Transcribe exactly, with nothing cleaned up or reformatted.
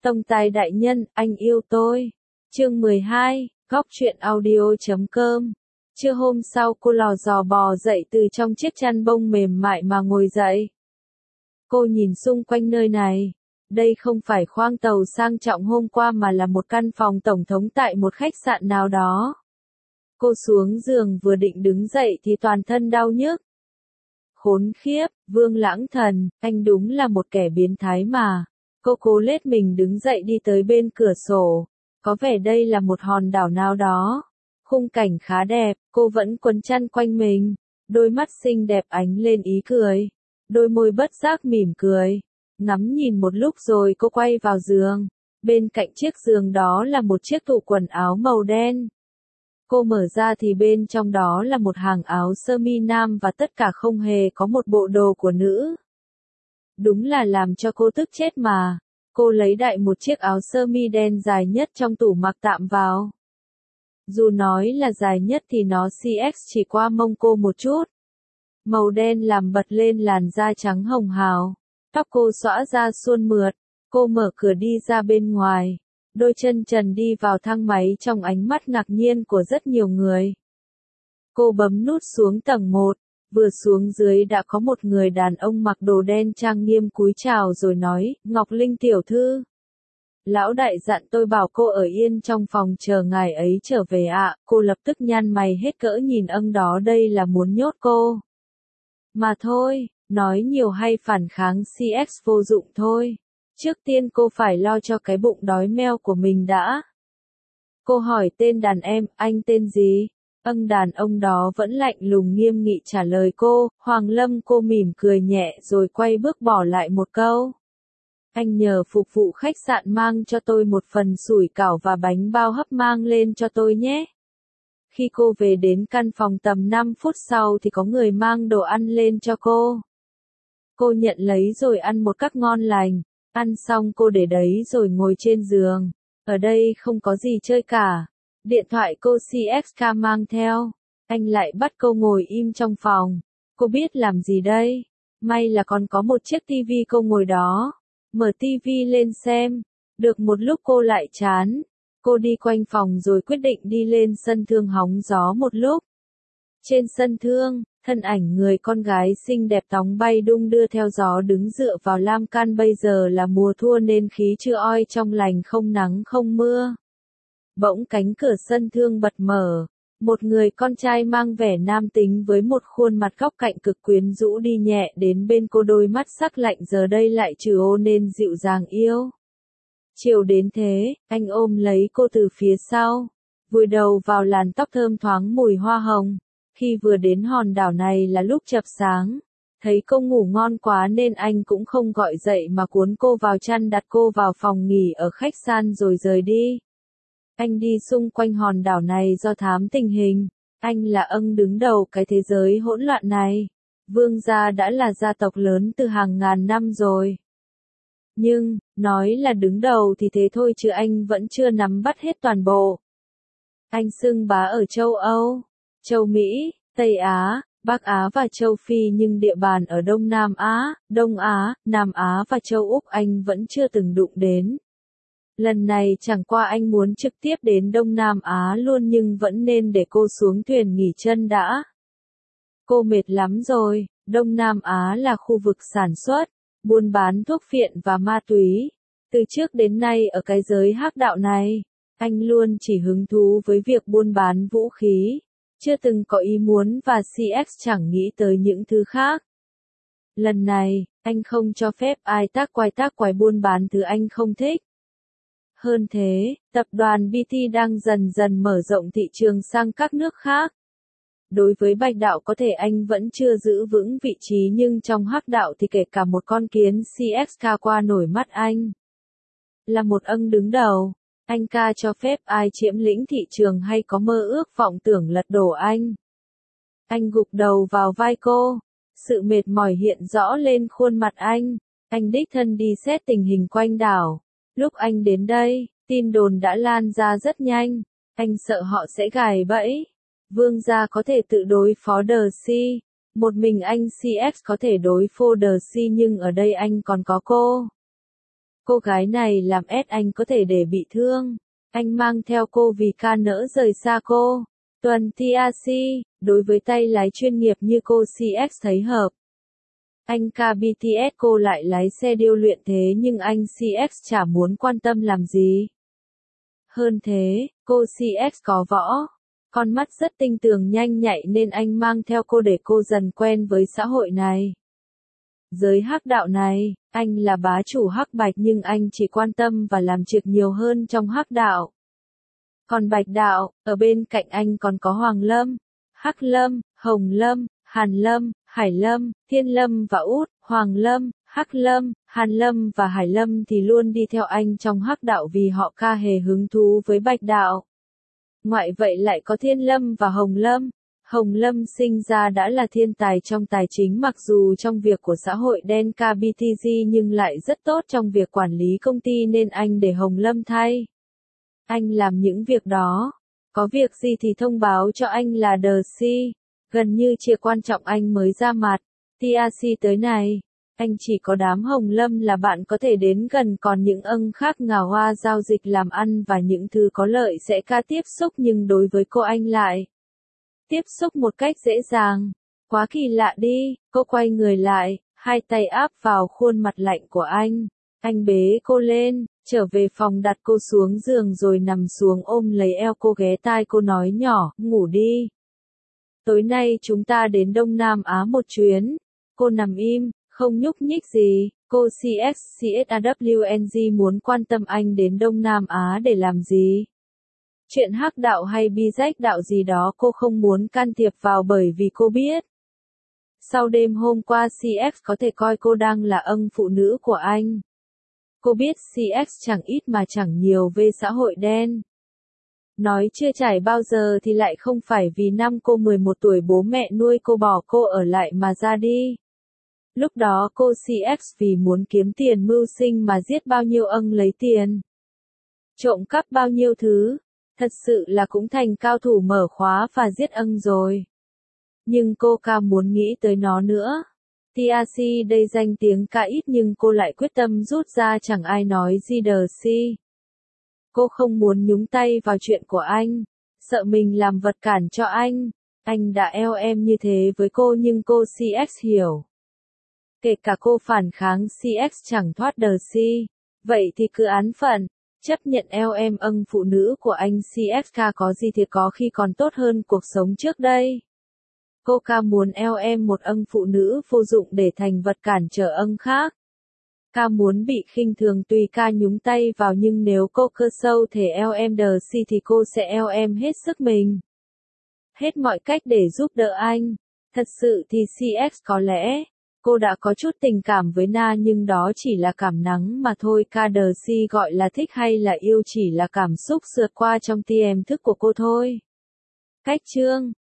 Tông tài đại nhân, anh yêu tôi. Chương mười hai, góc truyện audio.com. Trưa hôm sau cô lò dò bò dậy từ trong chiếc chăn bông mềm mại mà ngồi dậy. Cô nhìn xung quanh nơi này. Đây không phải khoang tàu sang trọng hôm qua mà là một căn phòng tổng thống tại một khách sạn nào đó. Cô xuống giường vừa định đứng dậy thì toàn thân đau nhức. Khốn khiếp, Vương Lãng Thần, anh đúng là một kẻ biến thái mà. Cô cố lết mình đứng dậy đi tới bên cửa sổ. Có vẻ đây là một hòn đảo nào đó. Khung cảnh khá đẹp, cô vẫn quấn chăn quanh mình. Đôi mắt xinh đẹp ánh lên ý cười. Đôi môi bất giác mỉm cười. Ngắm nhìn một lúc rồi cô quay vào giường. Bên cạnh chiếc giường đó là một chiếc tủ quần áo màu đen. Cô mở ra thì bên trong đó là một hàng áo sơ mi nam và tất cả không hề có một bộ đồ của nữ. Đúng là làm cho cô tức chết mà. Cô lấy đại một chiếc áo sơ mi đen dài nhất trong tủ mặc tạm vào. Dù nói là dài nhất thì nó xê ích chỉ qua mông cô một chút. Màu đen làm bật lên làn da trắng hồng hào. Tóc cô xõa ra suôn mượt. Cô mở cửa đi ra bên ngoài. Đôi chân trần đi vào thang máy trong ánh mắt ngạc nhiên của rất nhiều người. Cô bấm nút xuống tầng một. Vừa xuống dưới đã có một người đàn ông mặc đồ đen trang nghiêm cúi chào rồi nói, Ngọc Linh tiểu thư. Lão đại dặn tôi bảo cô ở yên trong phòng chờ ngài ấy trở về ạ. Cô lập tức nhăn mày hết cỡ nhìn ông đó, đây là muốn nhốt cô. Mà thôi, nói nhiều hay phản kháng xê ích vô dụng thôi. Trước tiên cô phải lo cho cái bụng đói meo của mình đã. Cô hỏi tên đàn em, anh tên gì? Âng đàn ông đó vẫn lạnh lùng nghiêm nghị trả lời cô, Hoàng Lâm. Cô mỉm cười nhẹ rồi quay bước bỏ lại một câu. Anh nhờ phục vụ khách sạn mang cho tôi một phần sủi cảo và bánh bao hấp mang lên cho tôi nhé. Khi cô về đến căn phòng tầm năm phút sau thì có người mang đồ ăn lên cho cô. Cô nhận lấy rồi ăn một cách ngon lành. Ăn xong cô để đấy rồi ngồi trên giường. Ở đây không có gì chơi cả. Điện thoại cô xê ích ca mang theo. Anh lại bắt cô ngồi im trong phòng. Cô biết làm gì đây? May là còn có một chiếc tivi cô ngồi đó. Mở tivi lên xem. Được một lúc cô lại chán. Cô đi quanh phòng rồi quyết định đi lên sân thượng hóng gió một lúc. Trên sân thượng, thân ảnh người con gái xinh đẹp tóng bay đung đưa theo gió đứng dựa vào lan can. Bây giờ là mùa thu nên khí chưa oi trong lành, không nắng không mưa. Bỗng cánh cửa sân thượng bật mở. Một người con trai mang vẻ nam tính với một khuôn mặt góc cạnh cực quyến rũ đi nhẹ đến bên cô, đôi mắt sắc lạnh giờ đây lại trừ ô nên dịu dàng yêu. Chiều đến thế, anh ôm lấy cô từ phía sau, vùi đầu vào làn tóc thơm thoáng mùi hoa hồng. Khi vừa đến hòn đảo này là lúc chập sáng, thấy cô ngủ ngon quá nên anh cũng không gọi dậy mà cuốn cô vào chăn, đặt cô vào phòng nghỉ ở khách sạn rồi rời đi. Anh đi xung quanh hòn đảo này do thám tình hình. Anh là âng đứng đầu cái thế giới hỗn loạn này. Vương gia đã là gia tộc lớn từ hàng ngàn năm rồi. Nhưng, nói là đứng đầu thì thế thôi chứ anh vẫn chưa nắm bắt hết toàn bộ. Anh xưng bá ở châu Âu, châu Mỹ, Tây Á, Bắc Á và châu Phi, nhưng địa bàn ở Đông Nam Á, Đông Á, Nam Á và châu Úc anh vẫn chưa từng đụng đến. Lần này chẳng qua anh muốn trực tiếp đến Đông Nam Á luôn, nhưng vẫn nên để cô xuống thuyền nghỉ chân đã. Cô mệt lắm rồi. Đông Nam Á là khu vực sản xuất, buôn bán thuốc phiện và ma túy. Từ trước đến nay ở cái giới hắc đạo này, anh luôn chỉ hứng thú với việc buôn bán vũ khí, chưa từng có ý muốn và xê ích chẳng nghĩ tới những thứ khác. Lần này, anh không cho phép ai tác quái tác quái buôn bán thứ anh không thích. Hơn thế, tập đoàn bê tê đang dần dần mở rộng thị trường sang các nước khác. Đối với bạch đạo có thể anh vẫn chưa giữ vững vị trí, nhưng trong hắc đạo thì kể cả một con kiến xê ích ca qua nổi mắt anh. Là một âng đứng đầu, anh ca cho phép ai chiếm lĩnh thị trường hay có mơ ước vọng tưởng lật đổ anh. Anh gục đầu vào vai cô, sự mệt mỏi hiện rõ lên khuôn mặt anh. Anh đích thân đi xét tình hình quanh đảo. Lúc anh đến đây, tin đồn đã lan ra rất nhanh. Anh sợ họ sẽ gài bẫy. Vương gia có thể tự đối phó Đờ Si. Một mình anh xê ích có thể đối phó Đờ Si, nhưng ở đây anh còn có cô. Cô gái này làm ép anh có thể để bị thương. Anh mang theo cô vì ca nỡ rời xa cô. Tuần tê a xê, đối với tay lái chuyên nghiệp như cô xê ích thấy hợp. Anh ca bê tê ét cô lại lái xe điêu luyện thế nhưng anh xê ích chả muốn quan tâm làm gì. Hơn thế, cô xê ích có võ. Con mắt rất tinh tường nhanh nhạy nên anh mang theo cô để cô dần quen với xã hội này. Giới hắc đạo này, anh là bá chủ hắc bạch nhưng anh chỉ quan tâm và làm trực nhiều hơn trong hắc đạo. Còn bạch đạo, ở bên cạnh anh còn có Hoàng Lâm, Hắc Lâm, Hồng Lâm, Hàn Lâm, Hải Lâm, Thiên Lâm và Út. Hoàng Lâm, Hắc Lâm, Hàn Lâm và Hải Lâm thì luôn đi theo anh trong hắc đạo vì họ ca hề hứng thú với bạch đạo. Ngoại vậy lại có Thiên Lâm và Hồng Lâm. Hồng Lâm sinh ra đã là thiên tài trong tài chính mặc dù trong việc của xã hội đen ca bê tê giê nhưng lại rất tốt trong việc quản lý công ty nên anh để Hồng Lâm thay. Anh làm những việc đó. Có việc gì thì thông báo cho anh là đê xê. Gần như chưa quan trọng anh mới ra mặt. tê a xê tới này. Anh chỉ có đám Hồng Lâm là bạn có thể đến gần còn những âng khác ngào hoa giao dịch làm ăn và những thứ có lợi sẽ ca tiếp xúc nhưng đối với cô anh lại. Tiếp xúc một cách dễ dàng. Quá kỳ lạ đi, cô quay người lại, hai tay áp vào khuôn mặt lạnh của anh. Anh bế cô lên, trở về phòng đặt cô xuống giường rồi nằm xuống ôm lấy eo cô ghé tai cô nói nhỏ, ngủ đi. Tối nay chúng ta đến Đông Nam Á một chuyến. Cô nằm im, không nhúc nhích gì. Cô xê ích xê ét a vê en giê muốn quan tâm anh đến Đông Nam Á để làm gì? Chuyện hắc đạo hay bi rách đạo gì đó cô không muốn can thiệp vào bởi vì cô biết. Sau đêm hôm qua xê ích có thể coi cô đang là âng phụ nữ của anh. Cô biết xê ích chẳng ít mà chẳng nhiều về xã hội đen. Nói chưa trải bao giờ thì lại không phải vì năm cô mười một tuổi bố mẹ nuôi cô bỏ cô ở lại mà ra đi. Lúc đó cô xê ích vì muốn kiếm tiền mưu sinh mà giết bao nhiêu âng lấy tiền. Trộm cắp bao nhiêu thứ. Thật sự là cũng thành cao thủ mở khóa và giết âng rồi. Nhưng cô ca muốn nghĩ tới nó nữa. tê a xê đây danh tiếng ca ít nhưng cô lại quyết tâm rút ra chẳng ai nói gì đê xê. Cô không muốn nhúng tay vào chuyện của anh. Sợ mình làm vật cản cho anh. Anh đã eo em như thế với cô nhưng cô xê ích hiểu. Kể cả cô phản kháng xê ích chẳng thoát đê xê. Vậy thì cứ án phận. Chấp nhận eo em âng phụ nữ của anh xê ích ca có gì thì có khi còn tốt hơn cuộc sống trước đây. Cô ca muốn eo em một âng phụ nữ vô dụng để thành vật cản trở âng khác. Ca muốn bị khinh thường tùy ca nhúng tay vào nhưng nếu cô cơ sâu thể eo em đê xê thì cô sẽ eo em hết sức mình. Hết mọi cách để giúp đỡ anh. Thật sự thì xê ích có lẽ. Cô đã có chút tình cảm với Na nhưng đó chỉ là cảm nắng mà thôi. Ca đê xê gọi là thích hay là yêu chỉ là cảm xúc sượt qua trong tiềm thức của cô thôi. Cách chương